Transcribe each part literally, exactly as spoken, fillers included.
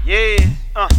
Yeah, uh.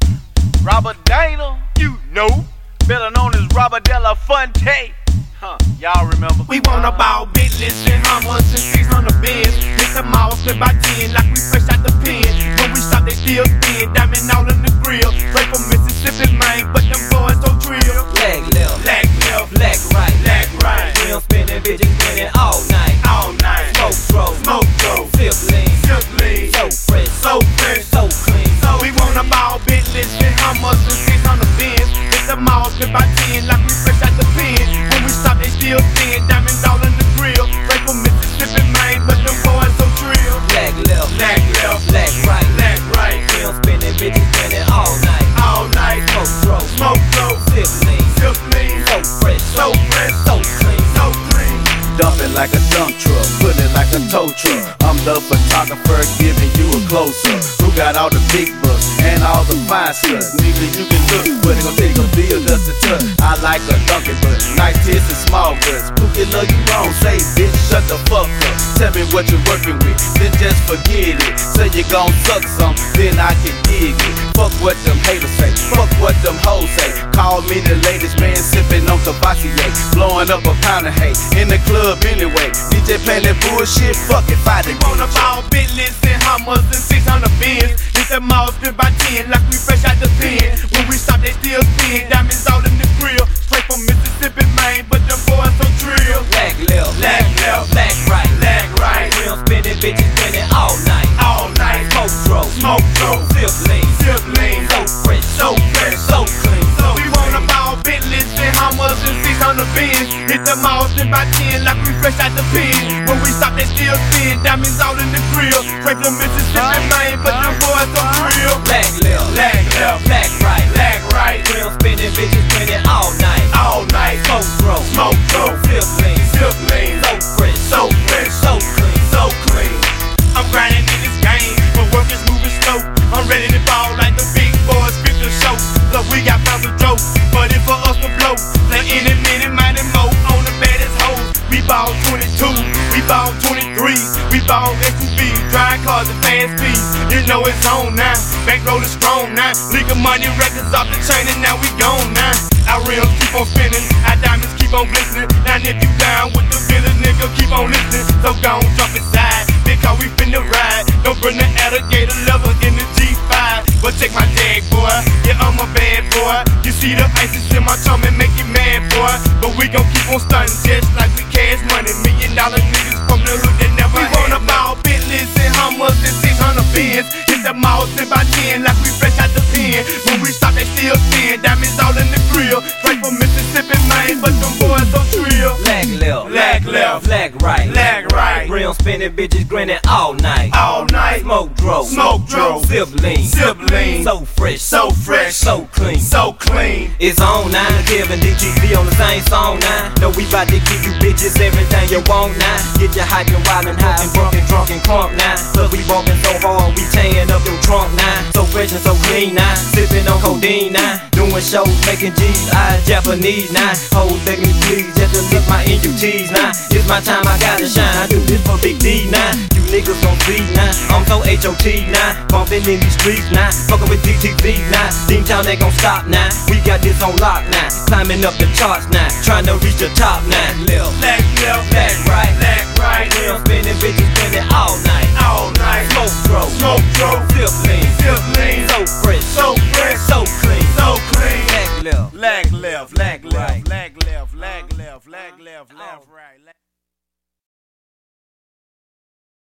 Robert Dana, you know, better known as Robert Della Fonte. Huh, y'all remember? We want about Bentleys and Hummers and six hundred Benz. Hit them all split by ten like we fresh out the pen. When we stop, they still spin, diamond all in the grill. Straight from Mississippi, man, but them boys so trill. Leg left, leg left, leg right, leg right. Wheels spinning, bitches spinning all night, all night. Smoke throw, smoke throw, sip lean, sip lean. So fresh, so fresh, so clean. So we want about Bentleys and Hummers and six hundred Benz. Hit them all split by ten like we fresh out the pen. When we stop, they still spin, diamonds all in the grill. Straight from Mississippi, man, but them boys so trill. Leg left, leg left, leg right, leg right. Wheels spinning, bitches spinning all night, all night. Smoke throw, smoke throw, sip lean, sip lean. So fresh, so fresh, so clean, so clean. Dump it like a dump truck, put it like a tow truck. I'm the photographer giving you a close-up. Who got all the big bucks and all the fine stuff? Nigga, you can look, but it gon' take a bill just to touch. I like a donkey, but nice tits and small guts. Pookie, love you wrong, say bitch, shut the fuck up. Tell me what you're working with, then just forget it. Say you gon' suck some, then I can dig it. Fuck what them haters say, fuck what them hoes say. Call me the latest man sipping on Cavassier, blowing up a pound of hate in the club anyway. D J playing that bullshit, fuck it, fight it. We want about Bentleys and Hummers and six hundred Benz. Hit them all split by ten like we fresh out the pen. When we stop, they still spin, diamonds all in the grill. Straight from Mississippi, man, but them boys so trill. Leg left, leg left, leg right, leg right. Wheels spinning, bitches spinning all night, all night. Smoke throw, smoke throw, sip lean, sip lean. So fresh, so fresh, so clean. So we want about Bentleys and Hummers and six hundred Benz. Hit them all split by ten like we fresh out the pen. When we stop, they still spin, diamonds all in the grill. Straight from Mississippi, man, but them boys so real. Leg left, leg left, leg right, leg right. Wheels spinning, bitches spinning all night, all night. Smoke throw, smoke throw, sip lean, sip lean. So fresh, so fresh, so clean, so clean. I'm grinding in this game, but work is moving slow. I'm ready to ball like the big boys, fit the show. Look, we got pounds of dope, but it for us to blow. Like any minute, mighty mo on the baddest hoes. We ball twenty-two, we ball twenty-three, we ball S U V, drive cars and fast speed. You know it's on now, bankroll is strong now. Legal money records off the chain and now we gone now. Our rims keep on spinning, our diamonds keep on glistening. Now if you down with the villain, nigga, keep on listening. So gon' jump inside, because we finna ride. Don't bring the alligator level in the G five, but take my tag, boy. Yeah, I'm a bad boy. You see the ices in my tongue and make you mad, boy. But we gon' keep on stunting just like we cash money. Million dollar niggas from the hood that never. We want about Bentleys and Hummers and six hundred Benz. Hit the mall split by ten like we fresh out the pen. When we stop, they still spin, diamonds all in the grill. Straight from Mississippi, man, but them boys so trill. Leg left, leg left, leg right, leg right. Rims spinning, bitches grinning all night, all night. Smoke throw, smoke throw, sip lean, sip lean. So fresh, so fresh, so clean, so clean. It's on now, Kevin D G B on the same song now. Know we bout to give you bitches everything you want now. Get you hype and wild and high and drunk and drunk and crunk now. Cause we walking so hard, we tearing up your trunk now. So fresh and so clean now, sipping on codeine now. Doing shows, making G's, eyes Japanese now. Hoes beg me please, just to lick my N U Ts now. It's my time, I gotta shine, I do this for Big D now. You niggas gon' see now, I'm so H O T now. Bumping in these streets now, fucking with D T V now. Dean Town they gon' stop now, we got this on lock now. Climbing up the charts now, trying to reach the top now. Left, leg left, leg right, leg right. Wheels spinning, bitches spinning all night, all night. Smoke throw, smoke throw, sip lean, sip lean. So fresh, so fresh, so clean, so clean. Leg left, leg left, leg left, leg left, leg left, leg left, left right.